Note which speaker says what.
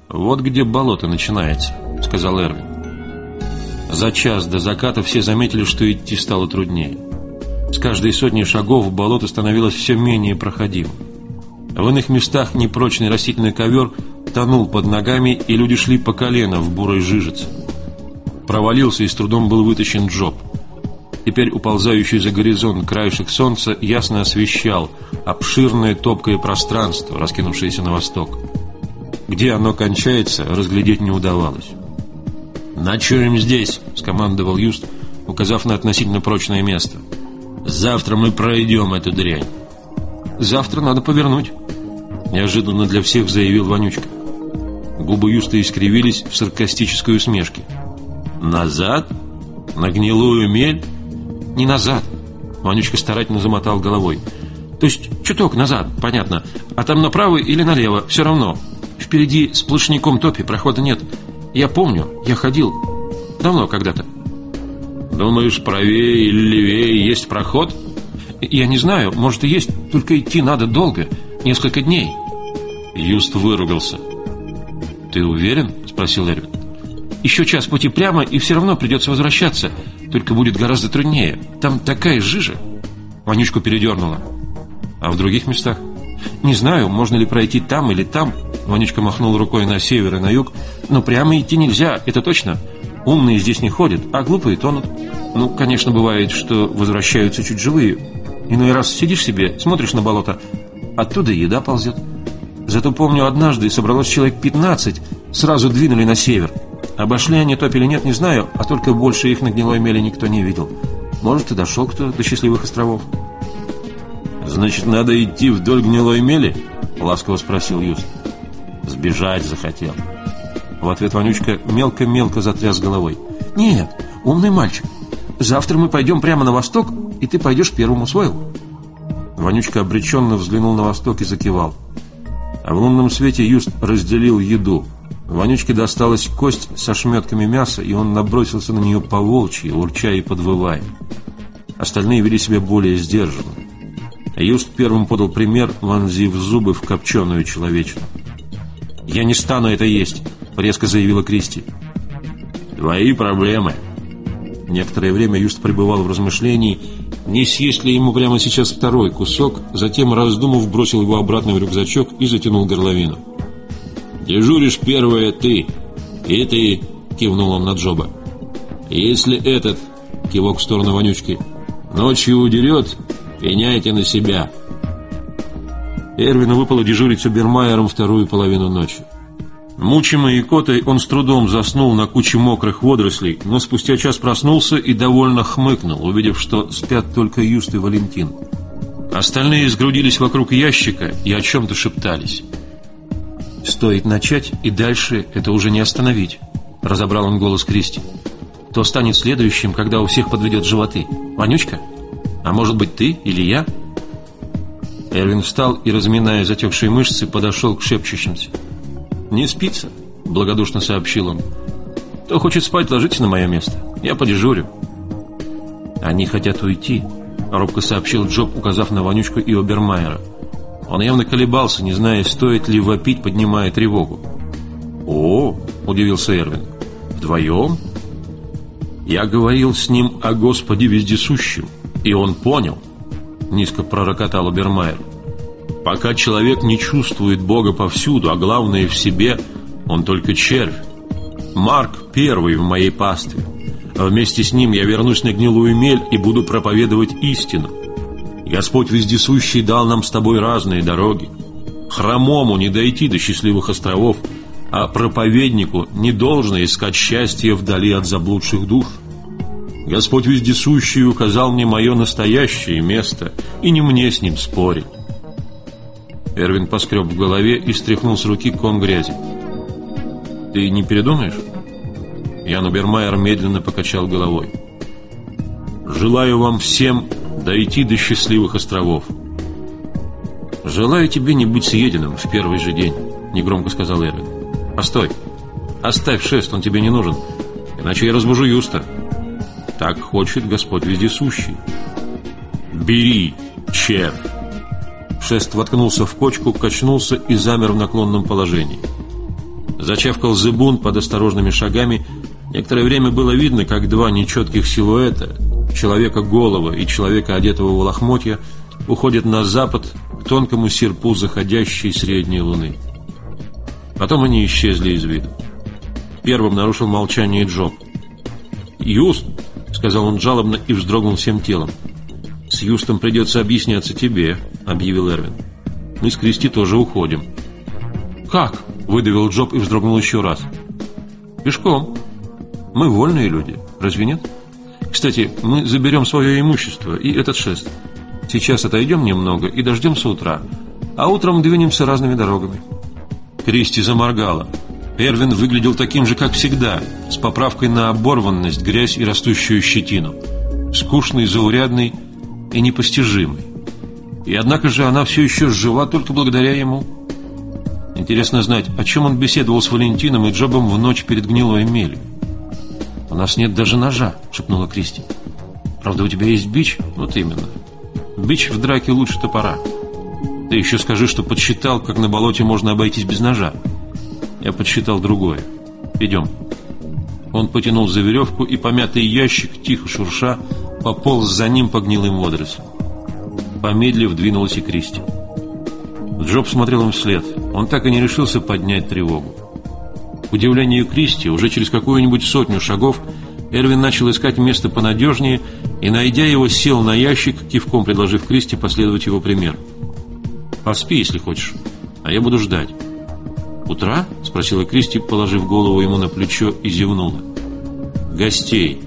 Speaker 1: «Вот где болото начинается», — сказал Эрвин. За час до заката все заметили, что идти стало труднее. С каждой сотней шагов болото становилось все менее проходимым. В иных местах непрочный растительный ковер тонул под ногами, и люди шли по колено в бурой жижице. Провалился и с трудом был вытащен Джоб. Теперь уползающий за горизонт краешек солнца ясно освещал обширное топкое пространство, раскинувшееся на восток. Где оно кончается, разглядеть не удавалось. «Ночуем здесь», — скомандовал Юст, указав на относительно прочное место. «Завтра мы пройдем эту дрянь». «Завтра надо повернуть», — неожиданно для всех заявил Вонючка. Губы Юста искривились в саркастической усмешке. «Назад? На гнилую мель?» «Не назад», — Вонючка старательно замотал головой. «То есть чуток назад, понятно. А там направо или налево, все равно. Впереди сплошняком топи, прохода нет. Я помню, я ходил. Давно когда-то». «Думаешь, правее или левее есть проход?» «Я не знаю, может и есть, только идти надо долго, несколько дней». Юст выругался. «Ты уверен?» — спросил Эрвин. «Еще час пути прямо, и все равно придется возвращаться. Только будет гораздо труднее. Там такая жижа». Вонючку передернуло. «А в других местах?» «Не знаю, можно ли пройти там или там». Вонючка махнул рукой на север и на юг. «Но прямо идти нельзя, это точно. Умные здесь не ходят, а глупые тонут. Ну, конечно, бывает, что возвращаются чуть живые. Иной раз сидишь себе, смотришь на болото, оттуда еда ползет. Зато помню, однажды собралось человек 15, сразу двинули на север. Обошли они топь или нет, не знаю, а только больше их на гнилой мели никто не видел. Может, и дошел кто до счастливых островов». «Значит, надо идти вдоль гнилой мели?» — ласково спросил Юст. «Сбежать захотел». В ответ Вонючка мелко-мелко затряс головой. «Нет, умный мальчик. Завтра мы пойдем прямо на восток, и ты пойдешь первым, усвоил?» Вонючка обреченно взглянул на восток и закивал. А в лунном свете Юст разделил еду. Вонючке досталась кость со шметками мяса, и он набросился на нее по-волчьи, урча и подвывая. Остальные вели себя более сдержанно. Юст первым подал пример, вонзив зубы в копченую человечину. «Я не стану это есть», — резко заявила Кристи. «Твои проблемы». Некоторое время Юст пребывал в размышлении, не съесть ли ему прямо сейчас второй кусок, затем, раздумав, бросил его обратно в рюкзачок и затянул горловину. «Дежуришь первая ты, и ты», — кивнул он на Джоба. «Если этот», — кивок в сторону Вонючки, — «ночью удерет, пеняйте на себя». Эрвину выпало дежурить с Обермайером вторую половину ночи. Мучимый икотой, он с трудом заснул на куче мокрых водорослей, но спустя час проснулся и довольно хмыкнул, увидев, что спят только Юст и Валентин. Остальные сгрудились вокруг ящика и о чем-то шептались. «Стоит начать, и дальше это уже не остановить», — разобрал он голос Кристи. «Кто станет следующим, когда у всех подведет животы? Вонючка? А может быть, ты или я?» Эрвин встал и, разминая затекшие мышцы, подошел к шепчущимся. «Не спится», — благодушно сообщил он. «Кто хочет спать, ложитесь на мое место. Я подежурю». «Они хотят уйти», — робко сообщил Джоб, указав на Вонючку и Обермайера. Он явно колебался, не зная, стоит ли вопить, поднимая тревогу. «О!» — удивился Эрвин. «Вдвоем?» «Я говорил с ним о Господе Вездесущем, и он понял», — низко пророкотал Обермайер. «Пока человек не чувствует Бога повсюду, а главное в себе, он только червь. Марк первый в моей пастве. Вместе с ним я вернусь на гнилую мель и буду проповедовать истину. Господь Вездесущий дал нам с тобой разные дороги. Хромому не дойти до счастливых островов, а проповеднику не должно искать счастья вдали от заблудших душ. Господь Вездесущий указал мне мое настоящее место, и не мне с ним спорить». Эрвин поскреб в голове и стряхнул с руки ком грязи. «Ты не передумаешь?» Ян Обермайер медленно покачал головой. «Желаю вам всем дойти до счастливых островов». «Желаю тебе не быть съеденным в первый же день», — негромко сказал Эрвин. «Постой, оставь шест, он тебе не нужен, иначе я разбужу Юста. Так хочет Господь Вездесущий. Бери, червь». Шест воткнулся в кочку, качнулся и замер в наклонном положении. Зачавкал зыбун под осторожными шагами. Некоторое время было видно, как два нечетких силуэта, человека голого и человека, одетого в лохмотья, уходят на запад к тонкому серпу заходящей средней луны. Потом они исчезли из виду. Первым нарушил молчание Джоб. «Юст», — сказал он жалобно и вздрогнул всем телом. «С Юстом придется объясняться тебе», — объявил Эрвин. «Мы с Кристи тоже уходим». «Как?» — выдавил Джоб и вздрогнул еще раз. «Пешком. Мы вольные люди, разве нет? Кстати, мы заберем свое имущество и этот шест. Сейчас отойдем немного и дождемся утра, а утром двинемся разными дорогами». Кристи заморгала. Эрвин выглядел таким же, как всегда, с поправкой на оборванность, грязь и растущую щетину. Скучный, заурядный и непостижимый. И однако же она все еще жива только благодаря ему. Интересно знать, о чем он беседовал с Валентином и Джобом в ночь перед гнилой мелью. «У нас нет даже ножа», — шепнула Кристи. «Правда, у тебя есть бич?» «Вот именно. Бич в драке лучше топора. Ты еще скажи, что подсчитал, как на болоте можно обойтись без ножа. Я подсчитал другое. Идем». Он потянул за веревку, и помятый ящик, тихо шурша, пополз за ним по гнилым водорослям. Помедлив, двинулась и Кристи. Джоб смотрел им вслед. Он так и не решился поднять тревогу. К удивлению Кристи, уже через какую-нибудь 100 шагов Эрвин начал искать место понадежнее и, найдя его, сел на ящик, кивком предложив Кристи последовать его примеру. «Поспи, если хочешь, а я буду ждать». «Утра?» — спросила Кристи, положив голову ему на плечо, и зевнула. «Гостей».